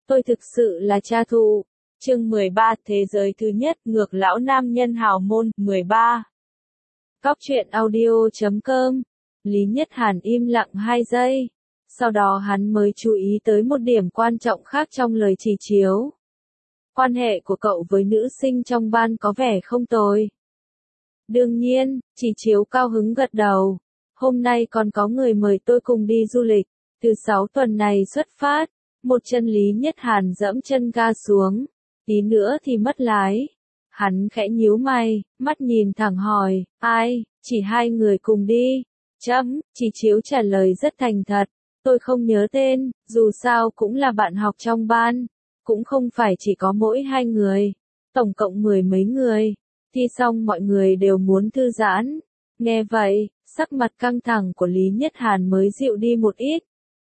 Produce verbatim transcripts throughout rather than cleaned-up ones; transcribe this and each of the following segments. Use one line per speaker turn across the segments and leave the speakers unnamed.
Tôi thực sự là cha thụ. Chương mười ba Thế giới thứ nhất, ngược lão nam nhân hào môn, mười ba. Cóc truyện audio chấm com. Lý Nhất Hàn im lặng hai giây. Sau đó hắn mới chú ý tới một điểm quan trọng khác trong lời chỉ chiếu. Quan hệ của cậu với nữ sinh trong ban có vẻ không tồi. Đương nhiên, chỉ chiếu cao hứng gật đầu. Hôm nay còn có người mời tôi cùng đi du lịch. Từ sáu tuần này xuất phát. Một chân Lý Nhất Hàn dẫm chân ga xuống. Tí nữa thì mất lái. Hắn khẽ nhíu mày, mắt nhìn thẳng hỏi, ai, chỉ hai người cùng đi. Chấm, chỉ chiếu trả lời rất thành thật. Tôi không nhớ tên, dù sao cũng là bạn học trong ban. Cũng không phải chỉ có mỗi hai người. Tổng cộng mười mấy người. Thi xong mọi người đều muốn thư giãn. Nghe vậy, sắc mặt căng thẳng của Lý Nhất Hàn mới dịu đi một ít.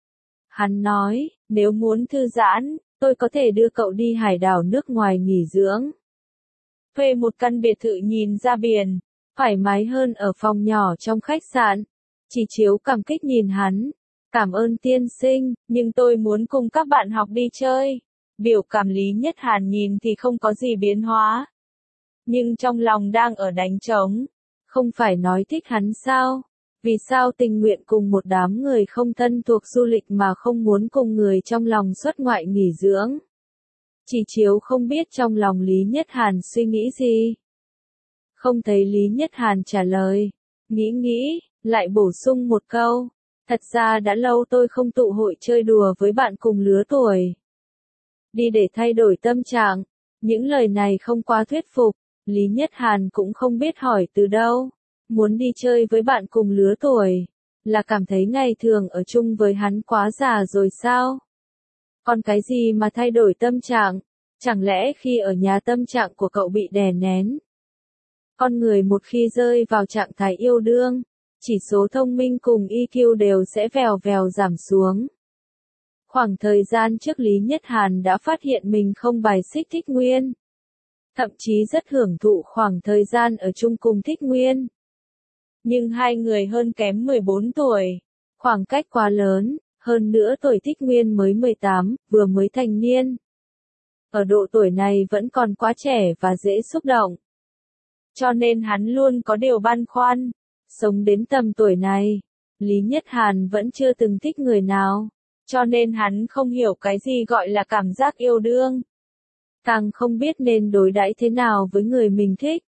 Hắn nói, nếu muốn thư giãn, tôi có thể đưa cậu đi hải đảo nước ngoài nghỉ dưỡng. Thuê một căn biệt thự nhìn ra biển, thoải mái hơn ở phòng nhỏ trong khách sạn. Chỉ chiếu cảm kích nhìn hắn. Cảm ơn tiên sinh, nhưng tôi muốn cùng các bạn học đi chơi. Biểu cảm Lý Nhất Hàn nhìn thì không có gì biến hóa. Nhưng trong lòng đang ở đánh trống. Không phải nói thích hắn sao? Vì sao tình nguyện cùng một đám người không thân thuộc du lịch mà không muốn cùng người trong lòng xuất ngoại nghỉ dưỡng? Chỉ chiếu không biết trong lòng Lý Nhất Hàn suy nghĩ gì. Không thấy Lý Nhất Hàn trả lời. Nghĩ nghĩ, lại bổ sung một câu. Thật ra đã lâu tôi không tụ hội chơi đùa với bạn cùng lứa tuổi. Đi để thay đổi tâm trạng. Những lời này không quá thuyết phục. Lý Nhất Hàn cũng không biết hỏi từ đâu. Muốn đi chơi với bạn cùng lứa tuổi. Là cảm thấy ngày thường ở chung với hắn quá già rồi sao? Còn cái gì mà thay đổi tâm trạng? Chẳng lẽ khi ở nhà tâm trạng của cậu bị đè nén? Con người một khi rơi vào trạng thái yêu đương, chỉ số thông minh cùng i kiu đều sẽ vèo vèo giảm xuống. Khoảng thời gian trước Lý Nhất Hàn đã phát hiện mình không bài xích Thích Nguyên. Thậm chí rất hưởng thụ khoảng thời gian ở chung cùng Thích Nguyên. Nhưng hai người hơn kém mười bốn tuổi. Khoảng cách quá lớn, hơn nữa tuổi Thích Nguyên mới mười tám, vừa mới thành niên. Ở độ tuổi này vẫn còn quá trẻ và dễ xúc động. Cho nên hắn luôn có điều băn khoăn. Sống đến tầm tuổi này, Lý Nhất Hàn vẫn chưa từng thích người nào. Cho nên hắn không hiểu cái gì gọi là cảm giác yêu đương. Càng không biết nên đối đãi thế nào với người mình thích.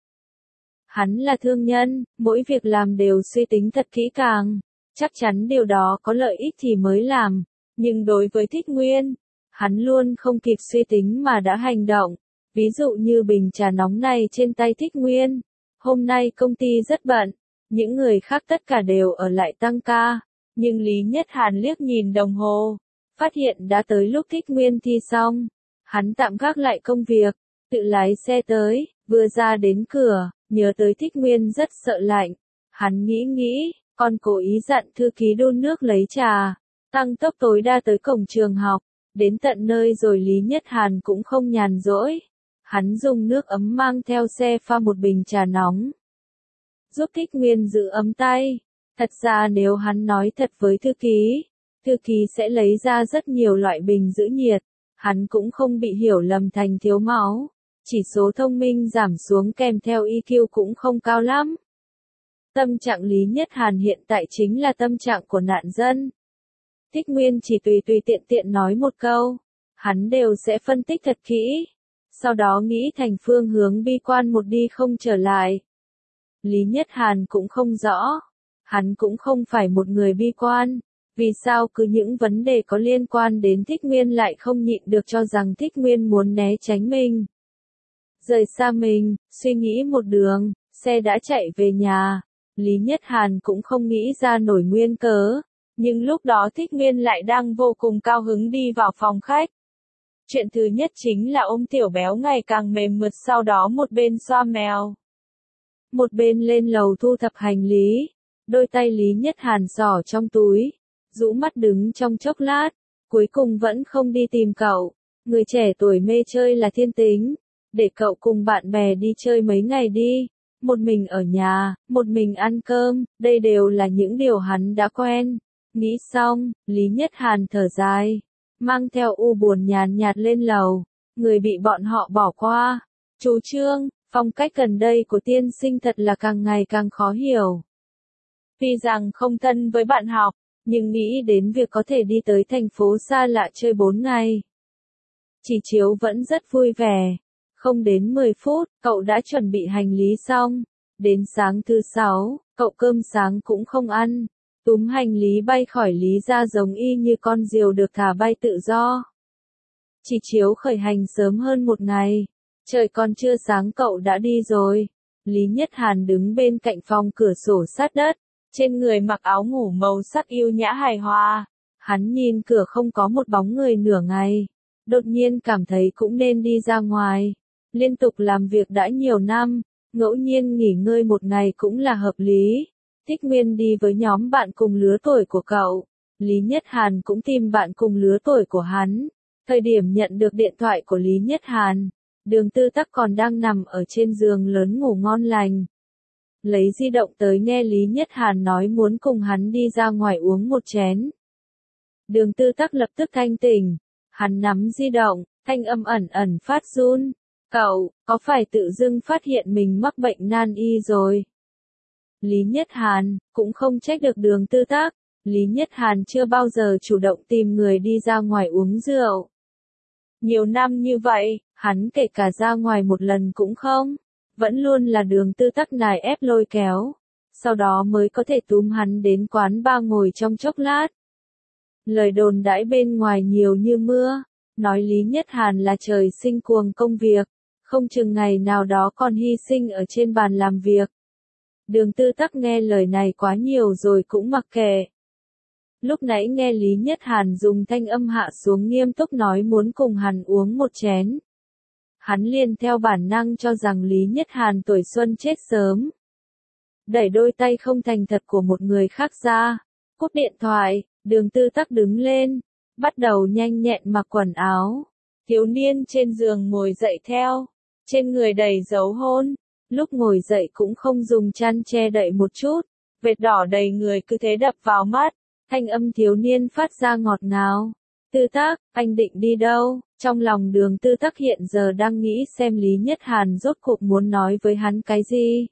Hắn là thương nhân, mỗi việc làm đều suy tính thật kỹ càng. Chắc chắn điều đó có lợi ích thì mới làm. Nhưng đối với Thích Nguyên, hắn luôn không kịp suy tính mà đã hành động. Ví dụ như bình trà nóng này trên tay Thích Nguyên. Hôm nay công ty rất bận. Những người khác tất cả đều ở lại tăng ca. Nhưng Lý Nhất Hàn liếc nhìn đồng hồ. Phát hiện đã tới lúc Thích Nguyên thi xong. Hắn tạm gác lại công việc. Tự lái xe tới, vừa ra đến cửa. Nhớ tới Thích Nguyên rất sợ lạnh. Hắn nghĩ nghĩ, còn cố ý dặn thư ký đun nước lấy trà. Tăng tốc tối đa tới cổng trường học. Đến tận nơi rồi Lý Nhất Hàn cũng không nhàn rỗi. Hắn dùng nước ấm mang theo xe pha một bình trà nóng. Giúp Thích Nguyên giữ ấm tay. Thật ra nếu hắn nói thật với thư ký, thư ký sẽ lấy ra rất nhiều loại bình giữ nhiệt. Hắn cũng không bị hiểu lầm thành thiếu máu. Chỉ số thông minh giảm xuống kèm theo i kiu cũng không cao lắm. Tâm trạng Lý Nhất Hàn hiện tại chính là tâm trạng của nạn dân. Thích Nguyên chỉ tùy tùy tiện tiện nói một câu. Hắn đều sẽ phân tích thật kỹ. Sau đó nghĩ thành phương hướng bi quan một đi không trở lại. Lý Nhất Hàn cũng không rõ. Hắn cũng không phải một người bi quan. Vì sao cứ những vấn đề có liên quan đến Thích Nguyên lại không nhịn được cho rằng Thích Nguyên muốn né tránh mình. Rời xa mình, suy nghĩ một đường, xe đã chạy về nhà. Lý Nhất Hàn cũng không nghĩ ra nổi nguyên cớ. Nhưng lúc đó Thích Nguyên lại đang vô cùng cao hứng đi vào phòng khách. Chuyện thứ nhất chính là ôm Tiểu Béo ngày càng mềm mượt, sau đó một bên xoa mèo. Một bên lên lầu thu thập hành lý. Đôi tay Lý Nhất Hàn xỏ trong túi. Rũ mắt đứng trong chốc lát. Cuối cùng vẫn không đi tìm cậu. Người trẻ tuổi mê chơi là thiên tính. Để cậu cùng bạn bè đi chơi mấy ngày đi. Một mình ở nhà, một mình ăn cơm, đây đều là những điều hắn đã quen. Nghĩ xong, Lý Nhất Hàn thở dài. mang theo u buồn nhàn nhạt lên lầu, người bị bọn họ bỏ qua. Chú Trương, phong cách gần đây của tiên sinh thật là càng ngày càng khó hiểu. Tuy rằng không thân với bạn học, nhưng nghĩ đến việc có thể đi tới thành phố xa lạ chơi bốn ngày. Chỉ Chiếu vẫn rất vui vẻ. Không đến mười phút, cậu đã chuẩn bị hành lý xong. Đến sáng thứ sáu, cậu cơm sáng cũng không ăn. Túm hành lý bay khỏi Lý ra giống y như con diều được thả bay tự do. Chỉ Chiếu khởi hành sớm hơn một ngày. Trời còn chưa sáng cậu đã đi rồi. Lý Nhất Hàn đứng bên cạnh phòng cửa sổ sát đất. Trên người mặc áo ngủ màu sắc yêu nhã hài hòa. Hắn nhìn cửa không có một bóng người nửa ngày. Đột nhiên cảm thấy cũng nên đi ra ngoài. Liên tục làm việc đã nhiều năm, ngẫu nhiên nghỉ ngơi một ngày cũng là hợp lý. Thích Nguyên đi với nhóm bạn cùng lứa tuổi của cậu. Lý Nhất Hàn cũng tìm bạn cùng lứa tuổi của hắn. Thời điểm nhận được điện thoại của Lý Nhất Hàn, Đường Tư Tắc còn đang nằm ở trên giường lớn ngủ ngon lành. Lấy di động tới nghe Lý Nhất Hàn nói muốn cùng hắn đi ra ngoài uống một chén. Đường Tư Tắc lập tức thanh tỉnh. Hắn nắm di động, thanh âm ẩn ẩn phát run. Cậu, có phải tự dưng phát hiện mình mắc bệnh nan y rồi? Lý Nhất Hàn, cũng không trách được Đường Tư Tắc. Lý Nhất Hàn chưa bao giờ chủ động tìm người đi ra ngoài uống rượu. Nhiều năm như vậy, hắn kể cả ra ngoài một lần cũng không. Vẫn luôn là Đường Tư Tắc nài ép lôi kéo. Sau đó mới có thể túm hắn đến quán bar ngồi trong chốc lát. Lời đồn đãi bên ngoài nhiều như mưa. Nói Lý Nhất Hàn là trời sinh cuồng công việc. Không chừng ngày nào đó còn hy sinh ở trên bàn làm việc. Đường Tư Tắc nghe lời này quá nhiều rồi cũng mặc kệ. Lúc nãy nghe Lý Nhất Hàn dùng thanh âm hạ xuống nghiêm túc nói muốn cùng hắn uống một chén. Hắn liền theo bản năng cho rằng Lý Nhất Hàn tuổi xuân chết sớm. Đẩy đôi tay không thành thật của một người khác ra. Cúp điện thoại, Đường Tư Tắc đứng lên. Bắt đầu nhanh nhẹn mặc quần áo. Thiếu niên trên giường ngồi dậy theo. Trên người đầy dấu hôn. Lúc ngồi dậy cũng không dùng chăn che đậy một chút. Vệt đỏ đầy người cứ thế đập vào mắt. Thanh âm thiếu niên phát ra ngọt ngào. Tư Tắc, anh định đi đâu? Trong lòng Đường Tư Tắc hiện giờ đang nghĩ xem Lý Nhất Hàn rốt cuộc muốn nói với hắn cái gì.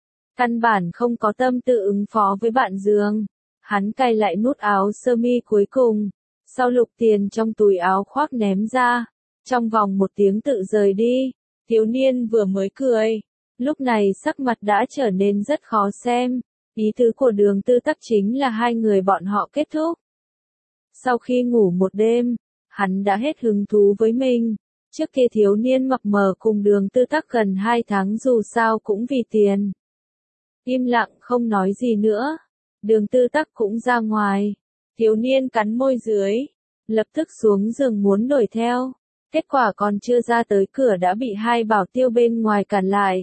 Căn bản không có tâm tư ứng phó với bạn giường. Hắn cài lại nút áo sơ mi cuối cùng. Sau lục tiền trong túi áo khoác ném ra. Trong vòng một tiếng tự rời đi. Thiếu niên vừa mới cười. Lúc này sắc mặt đã trở nên rất khó xem. Ý tứ của Đường Tư Tắc chính là hai người bọn họ kết thúc. Sau khi ngủ một đêm, hắn đã hết hứng thú với mình. Trước kia thiếu niên mập mờ cùng Đường Tư Tắc gần hai tháng dù sao cũng vì tiền. Im lặng không nói gì nữa. Đường Tư Tắc cũng ra ngoài. Thiếu niên cắn môi dưới. Lập tức xuống giường muốn đuổi theo. Kết quả còn chưa ra tới cửa đã bị hai bảo tiêu bên ngoài cản lại.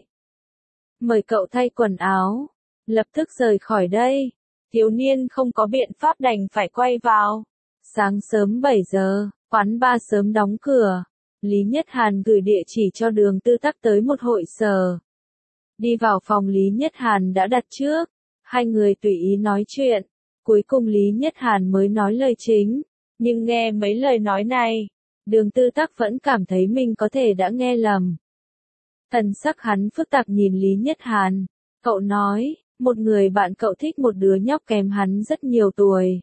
Mời cậu thay quần áo. Lập tức rời khỏi đây. Thiếu niên không có biện pháp đành phải quay vào. Sáng sớm bảy giờ, quán bar sớm đóng cửa. Lý Nhất Hàn gửi địa chỉ cho Đường Tư Tắc tới một hội sở. Đi vào phòng Lý Nhất Hàn đã đặt trước. Hai người tùy ý nói chuyện. Cuối cùng Lý Nhất Hàn mới nói lời chính. Nhưng nghe mấy lời nói này, Đường Tư Tắc vẫn cảm thấy mình có thể đã nghe lầm. Thần sắc hắn phức tạp nhìn Lý Nhất Hàn. Cậu nói, một người bạn cậu thích một đứa nhóc kém hắn rất nhiều tuổi.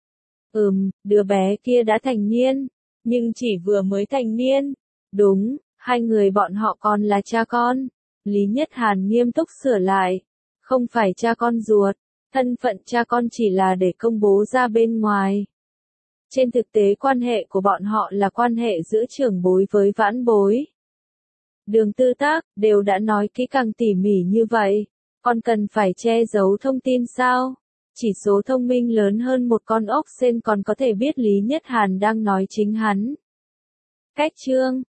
Ừm, đứa bé kia đã thành niên, nhưng chỉ vừa mới thành niên. Đúng, hai người bọn họ còn là cha con. Lý Nhất Hàn nghiêm túc sửa lại. Không phải cha con ruột, thân phận cha con chỉ là để công bố ra bên ngoài. Trên thực tế quan hệ của bọn họ là quan hệ giữa trưởng bối với vãn bối. Đường Tư Tắc đều đã nói kỹ càng tỉ mỉ như vậy. Còn cần phải che giấu thông tin sao? Chỉ số thông minh lớn hơn một con ốc sên còn có thể biết Lý Nhất Hàn đang nói chính hắn. Cách chương